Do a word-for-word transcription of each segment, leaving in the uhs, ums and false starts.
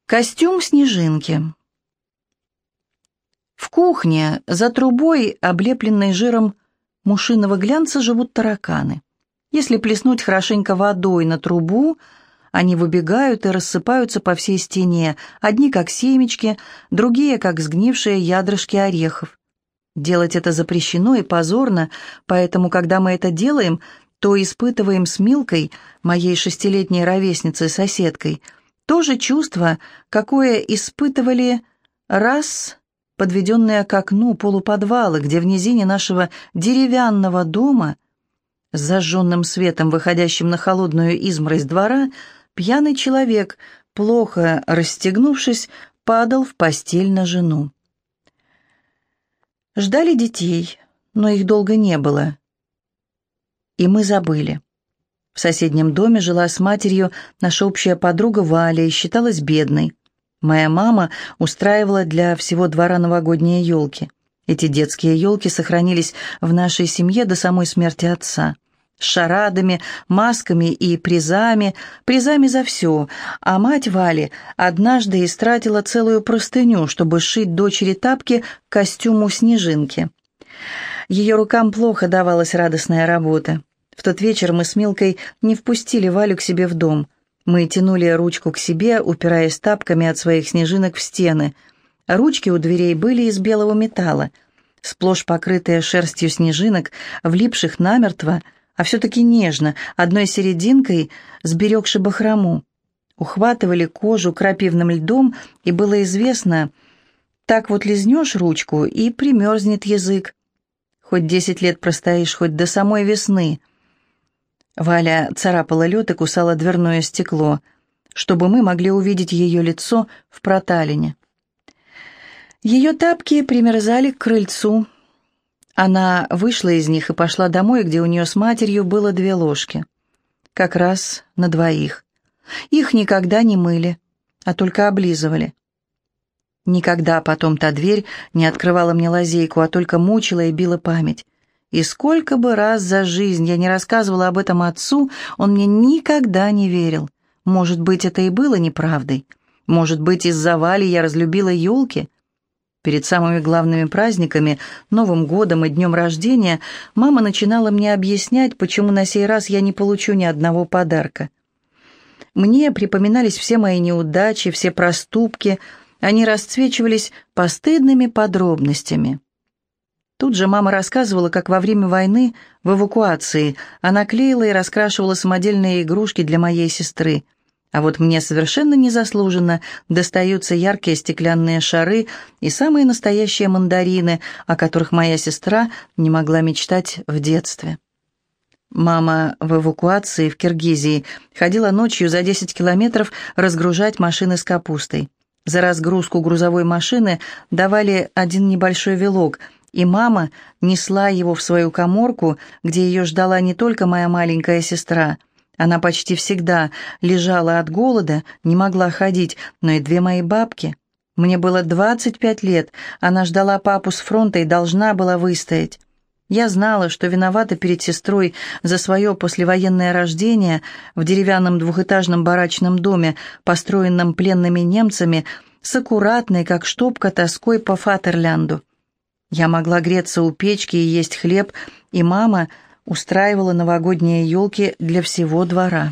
Костюм снежинки. В кухне за трубой, облепленной жиром мушиного глянца, живут тараканы. Если плеснуть хорошенько водой на трубу, они выбегают и рассыпаются по всей стене, одни как семечки, другие как сгнившие ядрышки орехов. Делать это запрещено и позорно, поэтому, когда мы это делаем, то испытываем с Милкой, моей шестилетней ровесницей-соседкой, то же чувство, какое испытывали раз подведенные к окну полуподвала, где в низине нашего деревянного дома с зажженным светом, выходящим на холодную изморозь двора, пьяный человек, плохо расстегнувшись, падал в постель на жену. Ждали детей, но их долго не было, и мы забыли. В соседнем доме жила с матерью наша общая подруга Валя и считалась бедной. Моя мама устраивала для всего двора новогодние елки. Эти детские елки сохранились в нашей семье до самой смерти отца. С шарадами, масками и призами, призами за все. А мать Вали однажды истратила целую простыню, чтобы сшить дочери тапки к костюму снежинки. Ее рукам плохо давалась радостная работа. В тот вечер мы с Милкой не впустили Валю к себе в дом. Мы тянули ручку к себе, упираясь тапками от своих снежинок в стены. Ручки у дверей были из белого металла, сплошь покрытые шерстью снежинок, влипших намертво, а все-таки нежно, одной серединкой сберегши бахрому. Ухватывали кожу крапивным льдом, и было известно, так вот лизнешь ручку, и примерзнет язык. Хоть десять лет простоишь, хоть до самой весны. Валя царапала лед и кусала дверное стекло, чтобы мы могли увидеть ее лицо в проталине. Ее тапки примерзали к крыльцу. Она вышла из них и пошла домой, где у нее с матерью было две ложки. Как раз на двоих. Их никогда не мыли, а только облизывали. Никогда потом та дверь не открывала мне лазейку, а только мучила и била память. И сколько бы раз за жизнь я не рассказывала об этом отцу, он мне никогда не верил. Может быть, это и было неправдой. Может быть, из-за Вали я разлюбила елки. Перед самыми главными праздниками, Новым годом и днем рождения, мама начинала мне объяснять, почему на сей раз я не получу ни одного подарка. Мне припоминались все мои неудачи, все проступки, они расцвечивались постыдными подробностями. Тут же мама рассказывала, как во время войны в эвакуации она клеила и раскрашивала самодельные игрушки для моей сестры. А вот мне совершенно незаслуженно достаются яркие стеклянные шары и самые настоящие мандарины, о которых моя сестра не могла мечтать в детстве. Мама в эвакуации в Киргизии ходила ночью за десять километров разгружать машины с капустой. За разгрузку грузовой машины давали один небольшой вилок, и мама несла его в свою каморку, где ее ждала не только моя маленькая сестра. Она почти всегда лежала от голода, не могла ходить, но и две мои бабки. Мне было двадцать пять лет, она ждала папу с фронта и должна была выстоять. Я знала, что виновата перед сестрой за свое послевоенное рождение в деревянном двухэтажном барачном доме, построенном пленными немцами, с аккуратной, как штопка, тоской по Фатерлянду. Я могла греться у печки и есть хлеб, и мама устраивала новогодние елки для всего двора.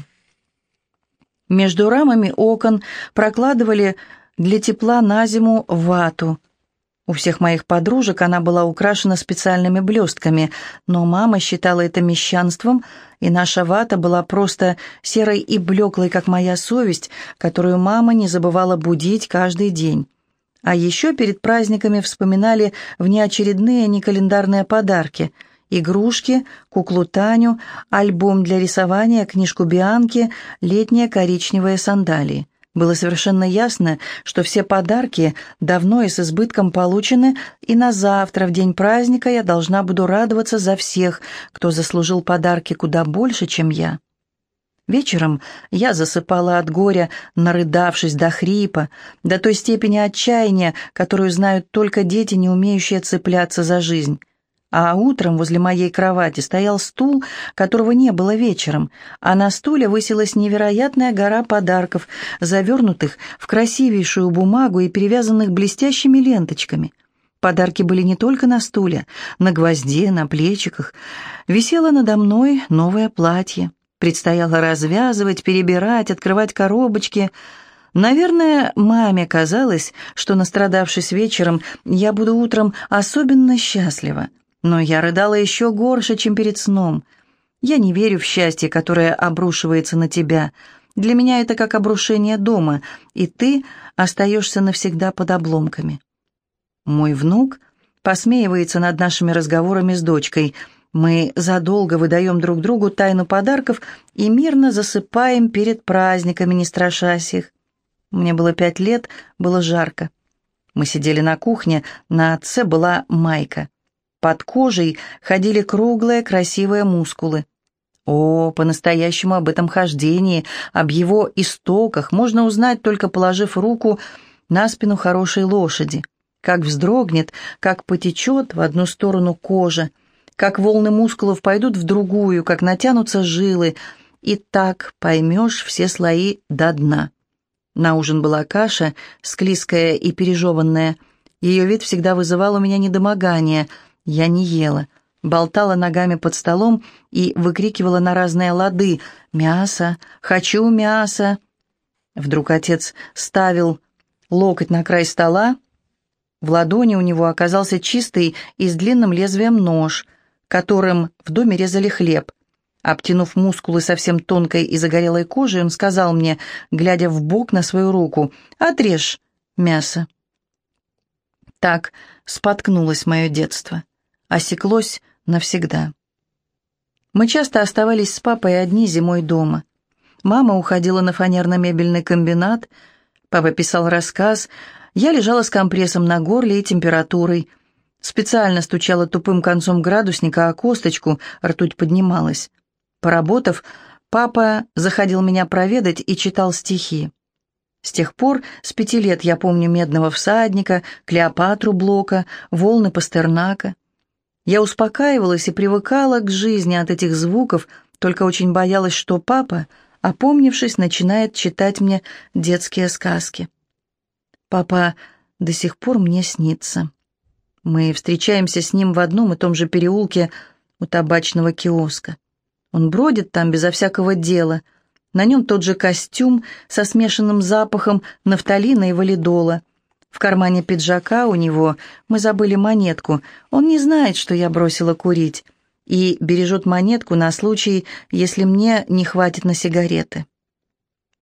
Между рамами окон прокладывали для тепла на зиму вату. У всех моих подружек она была украшена специальными блестками, но мама считала это мещанством, и наша вата была просто серой и блеклой, как моя совесть, которую мама не забывала будить каждый день. А еще перед праздниками вспоминали внеочередные некалендарные подарки – игрушки, куклу Таню, альбом для рисования, книжку Бианки, летние коричневые сандалии. Было совершенно ясно, что все подарки давно и с избытком получены, и на завтра, в день праздника, я должна буду радоваться за всех, кто заслужил подарки куда больше, чем я. Вечером я засыпала от горя, нарыдавшись до хрипа, до той степени отчаяния, которую знают только дети, не умеющие цепляться за жизнь. А утром возле моей кровати стоял стул, которого не было вечером, а на стуле высилась невероятная гора подарков, завернутых в красивейшую бумагу и перевязанных блестящими ленточками. Подарки были не только на стуле, на гвозде, на плечиках. Висело надо мной новое платье. Предстояло развязывать, перебирать, открывать коробочки. Наверное, маме казалось, что, настрадавшись вечером, я буду утром особенно счастлива. Но я рыдала еще горше, чем перед сном. Я не верю в счастье, которое обрушивается на тебя. Для меня это как обрушение дома, и ты остаешься навсегда под обломками. Мой внук посмеивается над нашими разговорами с дочкой. Мы задолго выдаем друг другу тайну подарков и мирно засыпаем перед праздниками, не страшась их. Мне было пять лет, было жарко. Мы сидели на кухне, на отце была майка. Под кожей ходили круглые красивые мускулы. О, по-настоящему об этом хождении, об его истоках можно узнать, только положив руку на спину хорошей лошади. Как вздрогнет, как потечет в одну сторону кожа, как волны мускулов пойдут в другую, как натянутся жилы, и так поймешь все слои до дна. На ужин была каша, склизкая и пережеванная. Ее вид всегда вызывал у меня недомогание. Я не ела, болтала ногами под столом и выкрикивала на разные лады: «Мясо! Хочу мясо!» Вдруг отец ставил локоть на край стола. В ладони у него оказался чистый и с длинным лезвием нож, которым в доме резали хлеб. Обтянув мускулы совсем тонкой и загорелой кожей, он сказал мне, глядя в бок на свою руку: «Отрежь мясо». Так споткнулось мое детство. Осеклось навсегда. Мы часто оставались с папой одни зимой дома. Мама уходила на фанерно-мебельный комбинат, папа писал рассказ, я лежала с компрессом на горле и температурой. Специально стучала тупым концом градусника о косточку, ртуть поднималась. Поработав, папа заходил меня проведать и читал стихи. С тех пор, с пяти лет, я помню «Медного всадника», «Клеопатру» Блока, «Волны» Пастернака. Я успокаивалась и привыкала к жизни от этих звуков, только очень боялась, что папа, опомнившись, начинает читать мне детские сказки. Папа до сих пор мне снится. Мы встречаемся с ним в одном и том же переулке у табачного киоска. Он бродит там безо всякого дела. На нем тот же костюм со смешанным запахом нафталина и валидола. В кармане пиджака у него мы забыли монетку. Он не знает, что я бросила курить, и бережет монетку на случай, если мне не хватит на сигареты.